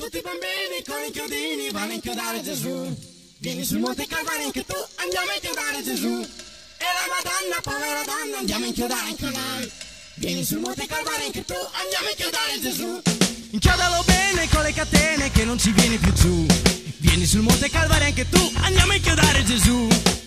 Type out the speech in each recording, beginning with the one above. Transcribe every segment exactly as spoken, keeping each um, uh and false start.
tutti i bambini con i chiodini vanno a inchiodare Gesù. Vieni sul Monte Calvario anche tu, andiamo a inchiodare Gesù. E la Madonna, povera donna, andiamo a inchiodare anche noi. Vieni sul Monte Calvario anche tu, andiamo a inchiodare Gesù. Inchiodalo bene con le catene che non ci vieni più giù. Vieni sul Monte Calvario anche tu, andiamo a inchiodare Gesù.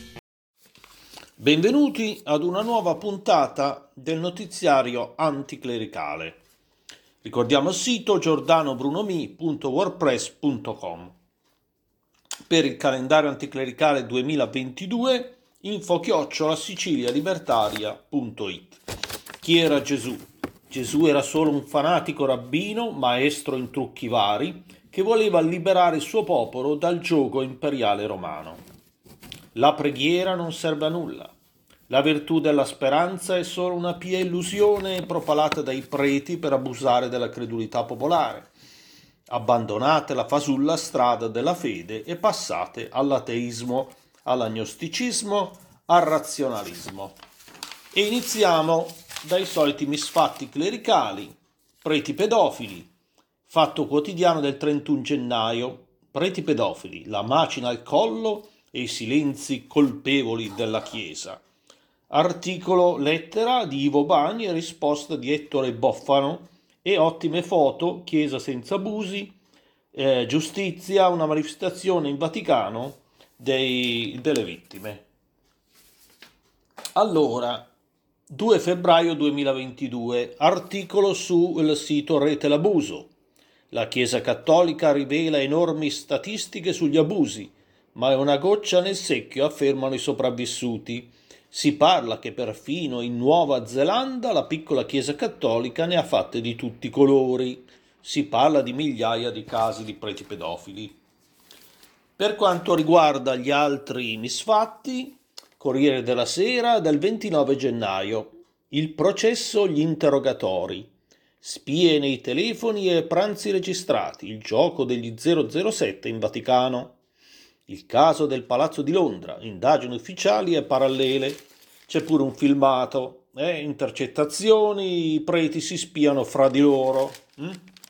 Benvenuti ad una nuova puntata del notiziario anticlericale. Ricordiamo il sito giordano bruno mi punto wordpress punto com. Per il calendario anticlericale duemilaventidue, info chiocciola sicilialibertaria punto it. Chi era Gesù? Gesù era solo un fanatico rabbino, maestro in trucchi vari, che voleva liberare il suo popolo dal giogo imperiale romano. La preghiera non serve a nulla. La virtù della speranza è solo una pia illusione propalata dai preti per abusare della credulità popolare. Abbandonate la fasulla strada della fede e passate all'ateismo, all'agnosticismo, al razionalismo. E iniziamo dai soliti misfatti clericali, preti pedofili, Fatto Quotidiano del trentuno gennaio, preti pedofili, la macina al collo e i silenzi colpevoli della Chiesa. Articolo lettera di Ivo Bagni e risposta di Ettore Boffano e ottime foto, Chiesa senza abusi, eh, giustizia, una manifestazione in Vaticano dei, delle vittime. Allora, due febbraio duemilaventidue, articolo sul sito Rete l'Abuso. La Chiesa Cattolica rivela enormi statistiche sugli abusi, ma è una goccia nel secchio, affermano i sopravvissuti. Si parla che perfino in Nuova Zelanda la piccola Chiesa Cattolica ne ha fatte di tutti i colori. Si parla di migliaia di casi di preti pedofili. Per quanto riguarda gli altri misfatti, Corriere della Sera del ventinove gennaio. Il processo, gli interrogatori. Spie nei telefoni e pranzi registrati. Il gioco degli zero zero sette in Vaticano. Il caso del Palazzo di Londra, indagini ufficiali e parallele, c'è pure un filmato, eh? intercettazioni, i preti si spiano fra di loro. Hm?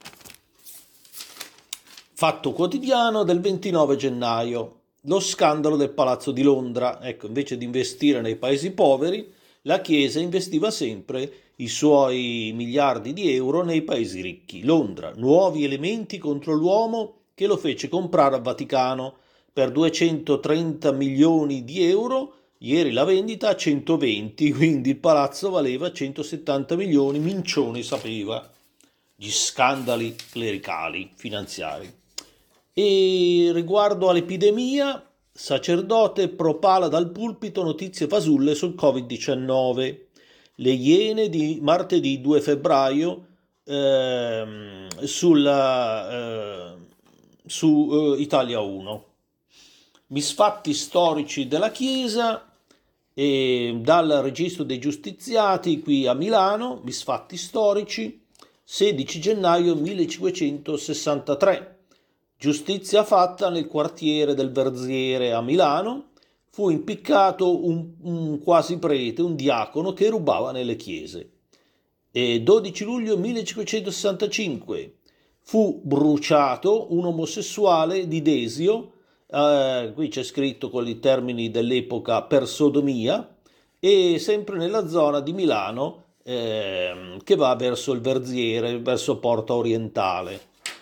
Fatto Quotidiano del ventinove gennaio, lo scandalo del Palazzo di Londra, ecco, invece di investire nei paesi poveri, la Chiesa investiva sempre i suoi miliardi di euro nei paesi ricchi. Londra, nuovi elementi contro l'uomo che lo fece comprare al Vaticano, per duecentotrenta milioni di euro, ieri la vendita a centoventi, quindi il palazzo valeva centosettanta milioni, Mincione sapeva. Gli scandali clericali, finanziari. E riguardo all'epidemia, sacerdote propala dal pulpito notizie fasulle sul covid diciannove. Le Iene di martedì due febbraio ehm, sulla, eh, su eh, Italia uno. Misfatti storici della Chiesa, e dal registro dei giustiziati qui a Milano, misfatti storici, sedici gennaio millecinquecentosessantatré, giustizia fatta nel quartiere del Verziere a Milano, fu impiccato un, un quasi prete, un diacono che rubava nelle chiese. E dodici luglio millecinquecentosessantacinque, fu bruciato un omosessuale di Desio. Uh, qui c'è scritto con i termini dell'epoca per sodomia, e sempre nella zona di Milano eh, che va verso il Verziere, verso Porta Orientale.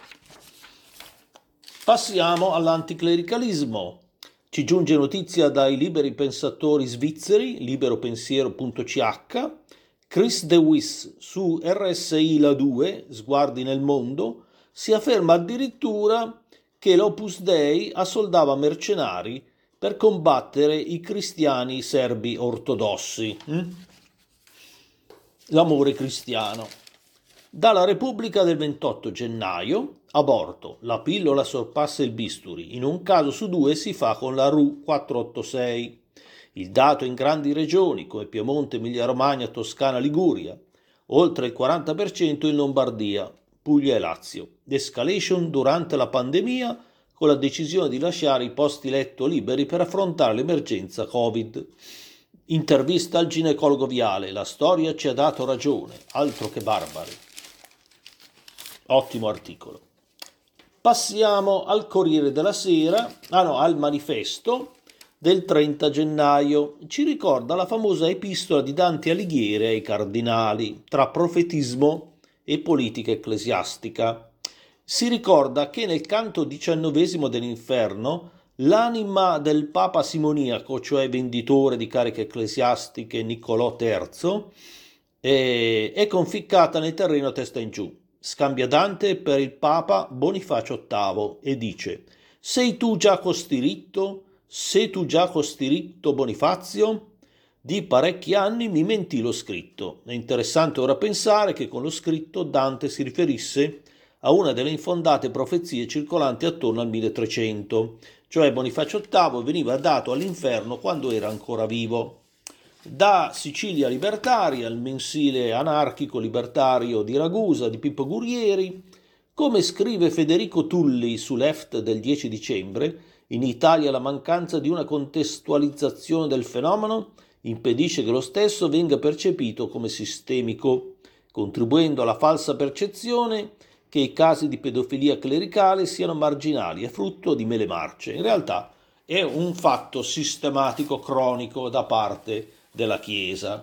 Passiamo all'anticlericalismo. Ci giunge notizia dai liberi pensatori svizzeri, liberopensiero punto c h. Chris De Wiss su R S I La due, Sguardi nel mondo, si afferma addirittura che l'Opus Dei assoldava mercenari per combattere i cristiani serbi ortodossi. Hm? L'amore cristiano. Dalla Repubblica del ventotto gennaio, aborto, la pillola sorpassa il bisturi, in un caso su due si fa con la R U quattrocentottantasei. Il dato in grandi regioni come Piemonte, Emilia-Romagna, Toscana, Liguria, oltre il quaranta per cento in Lombardia, Puglia e Lazio. L'escalation durante la pandemia con la decisione di lasciare i posti letto liberi per affrontare l'emergenza Covid. Intervista al ginecologo Viale, la storia ci ha dato ragione, altro che barbari. Ottimo articolo. Passiamo al Corriere della Sera, ah no, al Manifesto del trenta gennaio. Ci ricorda la famosa epistola di Dante Alighieri ai cardinali, tra profetismo e politica ecclesiastica. Si ricorda che nel canto diciannovesimo dell'Inferno l'anima del Papa simoniaco, cioè venditore di cariche ecclesiastiche Niccolò terzo, è conficcata nel terreno a testa in giù. Scambia Dante per il Papa Bonifacio ottavo e dice: «Sei tu già costiritto? Sei tu già costiritto, Bonifazio? Di parecchi anni mi mentì lo scritto». È interessante ora pensare che con lo scritto Dante si riferisse a una delle infondate profezie circolanti attorno al milletrecento, cioè Bonifacio ottavo veniva dato all'inferno quando era ancora vivo. Da Sicilia Libertaria, il mensile anarchico libertario di Ragusa di Pippo Gurrieri, come scrive Federico Tulli su Left del dieci dicembre, in Italia la mancanza di una contestualizzazione del fenomeno impedisce che lo stesso venga percepito come sistemico, contribuendo alla falsa percezione che i casi di pedofilia clericale siano marginali e frutto di mele marce. In realtà è un fatto sistematico cronico da parte della Chiesa.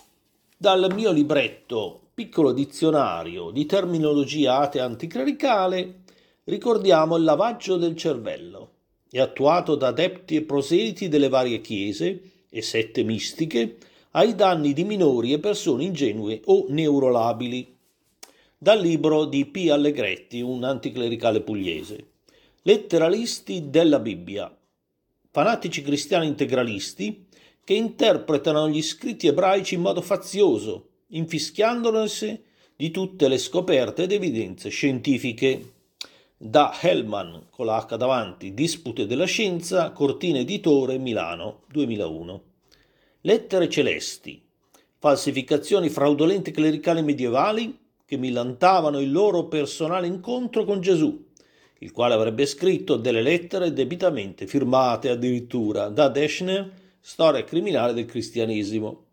Dal mio libretto Piccolo dizionario di terminologia atea anticlericale ricordiamo il lavaggio del cervello. È attuato da adepti e proseliti delle varie chiese e sette mistiche ai danni di minori e persone ingenue o neurolabili. Dal libro di P. Allegretti, un anticlericale pugliese. Letteralisti della Bibbia. Fanatici cristiani integralisti che interpretano gli scritti ebraici in modo fazioso, infischiandosi di tutte le scoperte ed evidenze scientifiche. Da Hellman, con la H davanti, Dispute della Scienza, Cortina Editore, Milano, duemilauno. Lettere celesti, falsificazioni fraudolente clericali medievali che millantavano il loro personale incontro con Gesù, il quale avrebbe scritto delle lettere debitamente firmate addirittura da Deschner, Storia criminale del cristianesimo.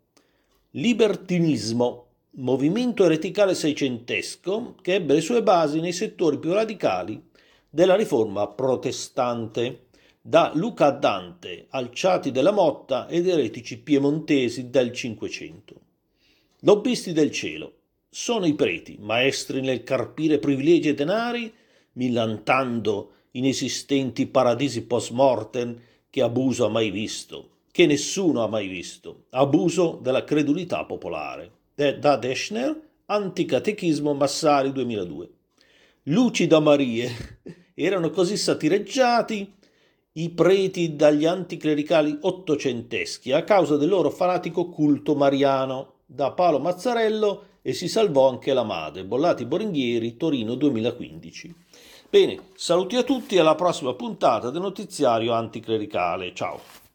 Libertinismo, movimento ereticale seicentesco che ebbe le sue basi nei settori più radicali della riforma protestante, da Luca a Dante, Alciati della Motta ed eretici piemontesi del Cinquecento. Lobbisti del cielo, sono i preti, maestri nel carpire privilegi e denari, millantando inesistenti paradisi post mortem che abuso ha mai visto, che nessuno ha mai visto, abuso della credulità popolare. Da Deschner, Anticatechismo Massari duemiladue. Lucida Marie, erano così satireggiati i preti dagli anticlericali ottocenteschi a causa del loro fanatico culto mariano. Da Paolo Mazzarello, e si salvò anche la madre. Bollati Boringhieri, Torino duemilaquindici. Bene, saluti a tutti e alla prossima puntata del notiziario anticlericale. Ciao.